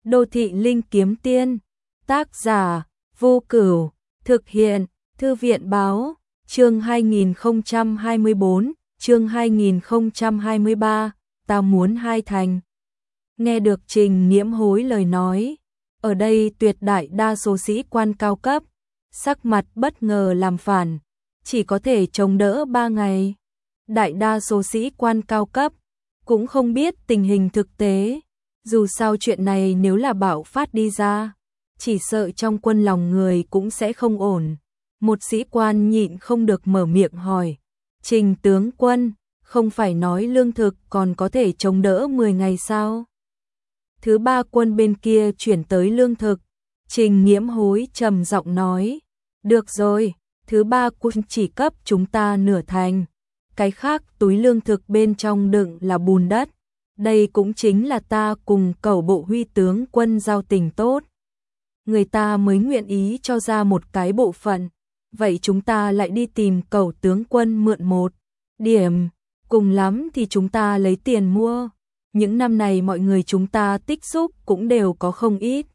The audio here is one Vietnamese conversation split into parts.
Đô thị linh kiếm tiên. Tác giả Vô Cửu. Thực hiện Thư viện báo. Chương 2024, chương 2023, ta muốn hai thành. Nghe được Trình Nghiễm Hối lời nói, ở đây tuyệt đại đa số sĩ quan cao cấp, sắc mặt bất ngờ làm phản, chỉ có thể chống đỡ 3 ngày. Đại đa số sĩ quan cao cấp cũng không biết tình hình thực tế, dù sao chuyện này nếu là bạo phát đi ra, chỉ sợ trong quân lòng người cũng sẽ không ổn. Một sĩ quan nhịn không được mở miệng hỏi, Trình tướng quân, không phải nói lương thực còn có thể chống đỡ 10 ngày sao? Thứ ba quân bên kia chuyển tới lương thực. Trình Nghiễm Hối trầm giọng nói, được rồi, thứ ba quân chỉ cấp chúng ta nửa thành, cái khác túi lương thực bên trong đựng là bùn đất. Đây cũng chính là ta cùng Cẩu Bộ Huy tướng quân giao tình tốt, người ta mới nguyện ý cho ra một cái bộ phận. Vậy chúng ta lại đi tìm Cẩu tướng quân mượn một điểm, cùng lắm thì chúng ta lấy tiền mua. Những năm này mọi người chúng ta tích xúc cũng đều có không ít.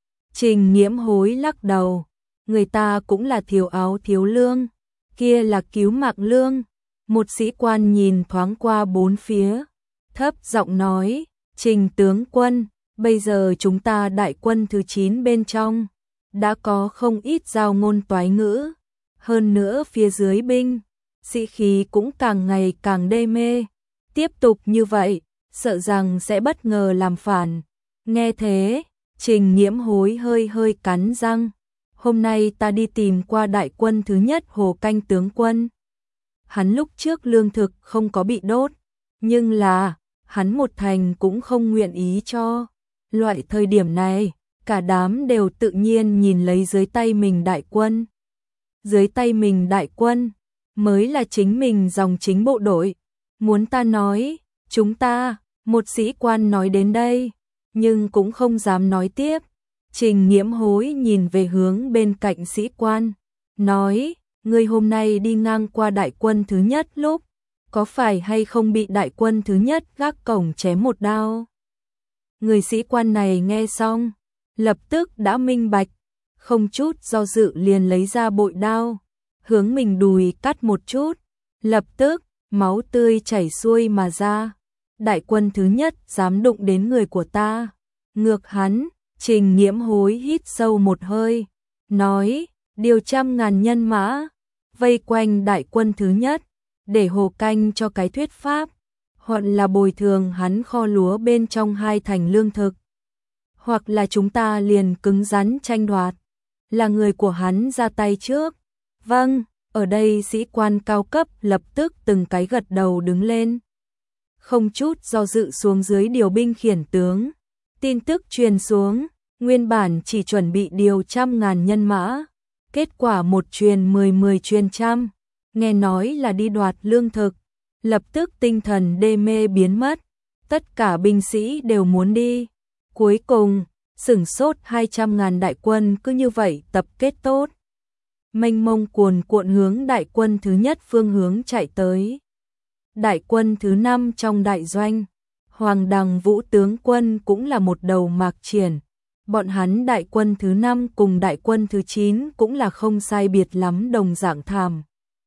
Trình Nghiễm Hối lắc đầu, người ta cũng là thiếu áo thiếu lương, kia là cứu mạng lương. Một sĩ quan nhìn thoáng qua bốn phía, thấp giọng nói, Trình tướng quân, bây giờ chúng ta đại quân thứ 9 bên trong, đã có không ít giao ngôn toái ngữ, hơn nữa phía dưới binh, sĩ khí cũng càng ngày càng đê mê, tiếp tục như vậy, sợ rằng sẽ bất ngờ làm phản. Nghe thế, Trình Nghiễm Hối hơi cắn răng, hôm nay ta đi tìm qua đại quân thứ nhất Hồ Canh tướng quân. Hắn lúc trước lương thực không có bị đốt, nhưng là, hắn một thành cũng không nguyện ý cho. Loại thời điểm này, cả đám đều tự nhiên nhìn lấy dưới tay mình đại quân. Dưới tay mình đại quân, mới là chính mình dòng chính bộ đội. Muốn ta nói, chúng ta, một sĩ quan nói đến đây, nhưng cũng không dám nói tiếp. Trình Nghiễm Hối nhìn về hướng bên cạnh sĩ quan, nói, ngươi hôm nay đi ngang qua đại quân thứ nhất lúc, có phải hay không bị đại quân thứ nhất gác cổng chém một đao? Người sĩ quan này nghe xong, lập tức đã minh bạch, không chút do dự liền lấy ra bội đao, hướng mình đùi cắt một chút, lập tức, máu tươi chảy xuôi mà ra. Đại quân thứ nhất dám đụng đến người của ta. Ngược hắn, Trình Nghiễm Hối hít sâu một hơi, nói, điều 100.000 nhân mã, vây quanh đại quân thứ nhất, để Hồ Canh cho cái thuyết pháp, hoặc là bồi thường hắn kho lúa bên trong 2 thành lương thực, hoặc là chúng ta liền cứng rắn tranh đoạt, là người của hắn ra tay trước. Vâng, ở đây sĩ quan cao cấp lập tức từng cái gật đầu đứng lên, không chút do dự xuống dưới điều binh khiển tướng. Tin tức truyền xuống, nguyên bản chỉ chuẩn bị điều 100.000 nhân mã, kết quả một truyền 10 truyền 100, nghe nói là đi đoạt lương thực, lập tức tinh thần đê mê biến mất, tất cả binh sĩ đều muốn đi. Cuối cùng, sửng sốt 200.000 đại quân cứ như vậy tập kết tốt, mênh mông cuồn cuộn hướng đại quân thứ nhất phương hướng chạy tới. Đại quân thứ 5 trong đại doanh, Hoàng Đằng Vũ tướng quân cũng là một đầu mạc triển. Bọn hắn đại quân thứ 5 cùng đại quân thứ 9 cũng là không sai biệt lắm đồng dạng thảm.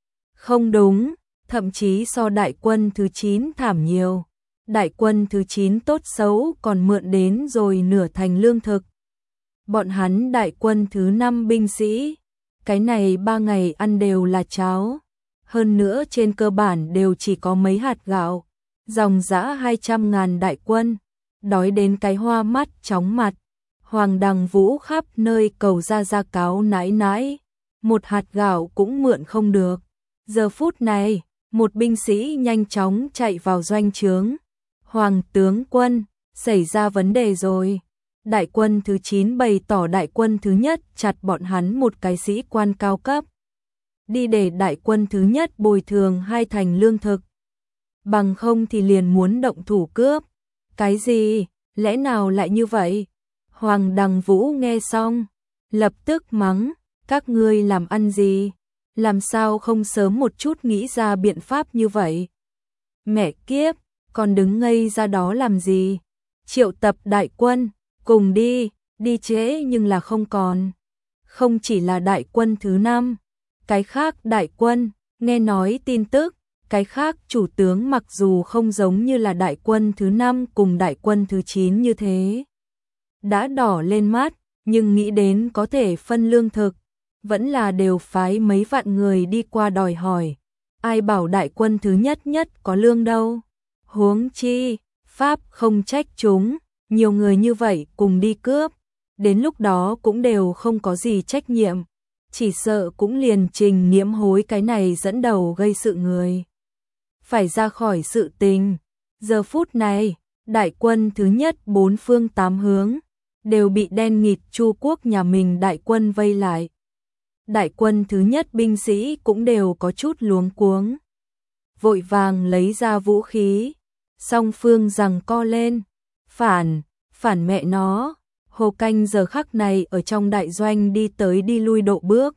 Không đúng, thậm chí so đại quân thứ 9 thảm nhiều. Đại quân thứ 9 tốt xấu còn mượn đến rồi nửa thành lương thực. Bọn hắn đại quân thứ 5 binh sĩ, cái này 3 ngày ăn đều là cháo. Hơn nữa trên cơ bản đều chỉ có mấy hạt gạo. Dòng dã 200.000 đại quân, đói đến cái hoa mắt chóng mặt. Hoàng Đằng Vũ khắp nơi cầu ra cáo nãi nãi, một hạt gạo cũng mượn không được. Giờ phút này, một binh sĩ nhanh chóng chạy vào doanh trướng. Hoàng tướng quân, xảy ra vấn đề rồi. Đại quân thứ 9 bày tỏ đại quân thứ nhất chặt bọn hắn một cái sĩ quan cao cấp. Đi để đại quân thứ nhất bồi thường 2 thành lương thực. Bằng không thì liền muốn động thủ cướp. Cái gì? Lẽ nào lại như vậy? Hoàng Đằng Vũ nghe xong, lập tức mắng, các ngươi làm ăn gì? Làm sao không sớm một chút nghĩ ra biện pháp như vậy? Mẹ kiếp, còn đứng ngây ra đó làm gì? Triệu tập đại quân, cùng đi trễ nhưng là không còn. Không chỉ là đại quân thứ 5, cái khác đại quân, nghe nói tin tức, cái khác chủ tướng mặc dù không giống như là đại quân thứ 5 cùng đại quân thứ 9 như thế. Đã đỏ lên mắt, nhưng nghĩ đến có thể phân lương thực, vẫn là đều phái mấy vạn người đi qua đòi hỏi. Ai bảo đại quân thứ nhất có lương đâu. Huống chi, Pháp không trách chúng, nhiều người như vậy cùng đi cướp. Đến lúc đó cũng đều không có gì trách nhiệm. Chỉ sợ cũng liền Trình Nghiễm Hối cái này dẫn đầu gây sự người. Phải ra khỏi sự tình. Giờ phút này, đại quân thứ nhất 4 phương 8 hướng, đều bị đen nghịt Chu quốc nhà mình đại quân vây lại. Đại quân thứ nhất binh sĩ cũng đều có chút luống cuống. Vội vàng lấy ra vũ khí, song phương giằng co lên. Phản mẹ nó. Hồ Canh giờ khắc này ở trong đại doanh đi tới đi lui độ bước.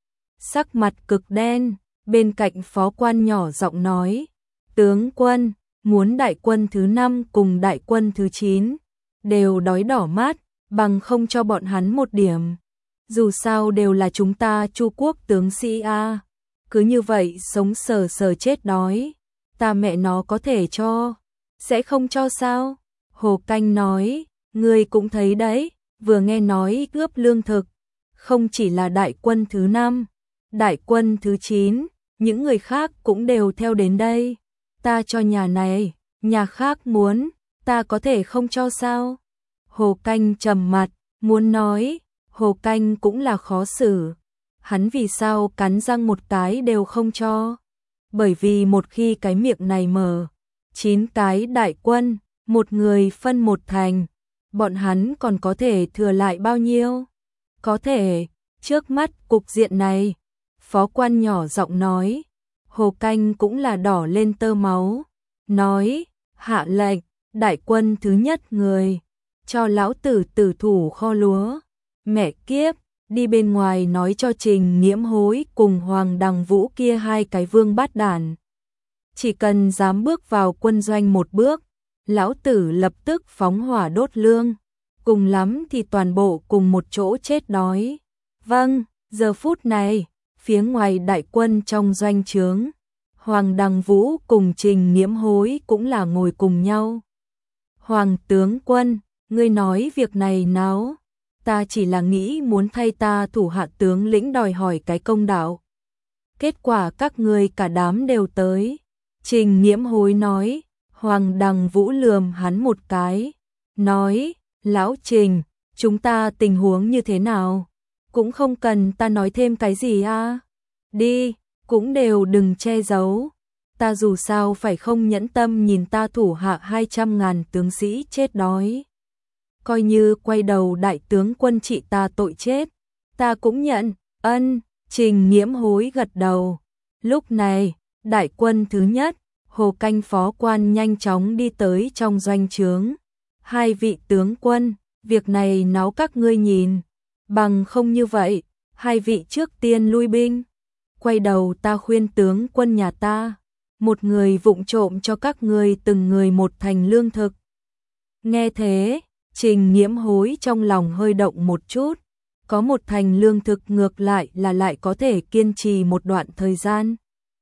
Sắc mặt cực đen, bên cạnh phó quan nhỏ giọng nói. Tướng quân, muốn đại quân thứ 5 cùng đại quân thứ 9, đều đói đỏ mắt, bằng không cho bọn hắn một điểm. Dù sao đều là chúng ta Chu quốc tướng sĩ a, cứ như vậy sống sờ chết đói, ta mẹ nó có thể cho, sẽ không cho sao? Hồ Canh nói, ngươi cũng thấy đấy, vừa nghe nói cướp lương thực, không chỉ là đại quân thứ 5, đại quân thứ 9, những người khác cũng đều theo đến đây. Ta cho nhà này, nhà khác muốn, ta có thể không cho sao? Hồ Canh trầm mặt, muốn nói, Hồ Canh cũng là khó xử. Hắn vì sao cắn răng một cái đều không cho? Bởi vì một khi cái miệng này mở, 9 cái đại quân, một người phân một thành, bọn hắn còn có thể thừa lại bao nhiêu? Có thể, trước mắt cục diện này, phó quan nhỏ giọng nói, Hồ Canh cũng là đỏ lên tơ máu, nói, hạ lệnh, đại quân thứ nhất người, cho lão tử tử thủ kho lúa. Mẹ kiếp, đi bên ngoài nói cho Trình Nghiễm Hối cùng Hoàng Đằng Vũ kia hai cái vương bát đản. Chỉ cần dám bước vào quân doanh một bước, lão tử lập tức phóng hỏa đốt lương, cùng lắm thì toàn bộ cùng một chỗ chết đói. Vâng, giờ phút này, phía ngoài đại quân trong doanh trướng, Hoàng Đằng Vũ cùng Trình Nghiễm Hối cũng là ngồi cùng nhau. Hoàng tướng quân, ngươi nói việc này nào? Ta chỉ là nghĩ muốn thay ta thủ hạ tướng lĩnh đòi hỏi cái công đạo. Kết quả các ngươi cả đám đều tới. Trình Nghiễm Hối nói, Hoàng Đằng Vũ lườm hắn một cái, nói, lão Trình, chúng ta tình huống như thế nào? Cũng không cần ta nói thêm cái gì à? Đi, cũng đều đừng che giấu. Ta dù sao phải không nhẫn tâm nhìn ta thủ hạ 200.000 tướng sĩ chết đói. Coi như quay đầu đại tướng quân trị ta tội chết, ta cũng nhận, ân. Trình Nghiễm Hối gật đầu. Lúc này, đại quân thứ nhất, Hồ Canh phó quan nhanh chóng đi tới trong doanh trướng. Hai vị tướng quân, việc này náo các ngươi nhìn, bằng không như vậy, hai vị trước tiên lui binh. Quay đầu ta khuyên tướng quân nhà ta, một người vụng trộm cho các ngươi từng người một thành lương thực. Nghe thế, Trình Nghiễm Hối trong lòng hơi động một chút, có một thành lương thực ngược lại là lại có thể kiên trì một đoạn thời gian.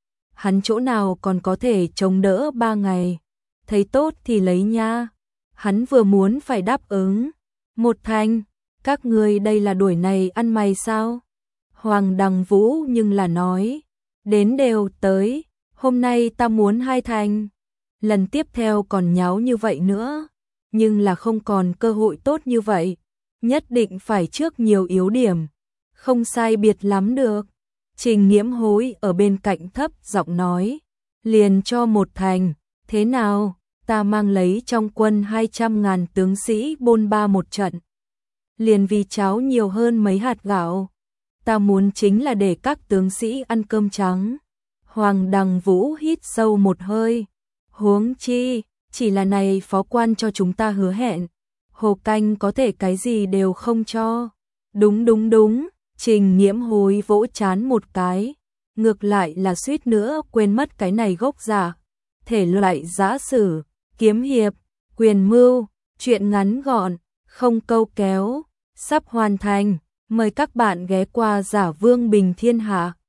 Hắn chỗ nào còn có thể chống đỡ 3 ngày, thấy tốt thì lấy nha. Hắn vừa muốn phải đáp ứng, một thành, các ngươi đây là đuổi này ăn mày sao? Hoàng Đằng Vũ nhưng là nói, đến đều tới, hôm nay ta muốn 2 thành, lần tiếp theo còn nháo như vậy nữa. Nhưng là không còn cơ hội tốt như vậy, nhất định phải trước nhiều yếu điểm, không sai biệt lắm được. Trình Nghiễm Hối ở bên cạnh thấp giọng nói, liền cho 1 thành, thế nào, ta mang lấy trong quân 200.000 tướng sĩ bôn ba một trận. Liền vì cháo nhiều hơn mấy hạt gạo, ta muốn chính là để các tướng sĩ ăn cơm trắng. Hoàng Đằng Vũ hít sâu một hơi, huống chi, chỉ là này phó quan cho chúng ta hứa hẹn, Hồ Canh có thể cái gì đều không cho. Đúng, Trình Nghiễm Hối vỗ chán một cái, ngược lại là suýt nữa quên mất cái này gốc giả. Thể loại giã sử, kiếm hiệp, quyền mưu, chuyện ngắn gọn, không câu kéo, sắp hoàn thành. Mời các bạn ghé qua Giả Vương Bình Thiên Hạ.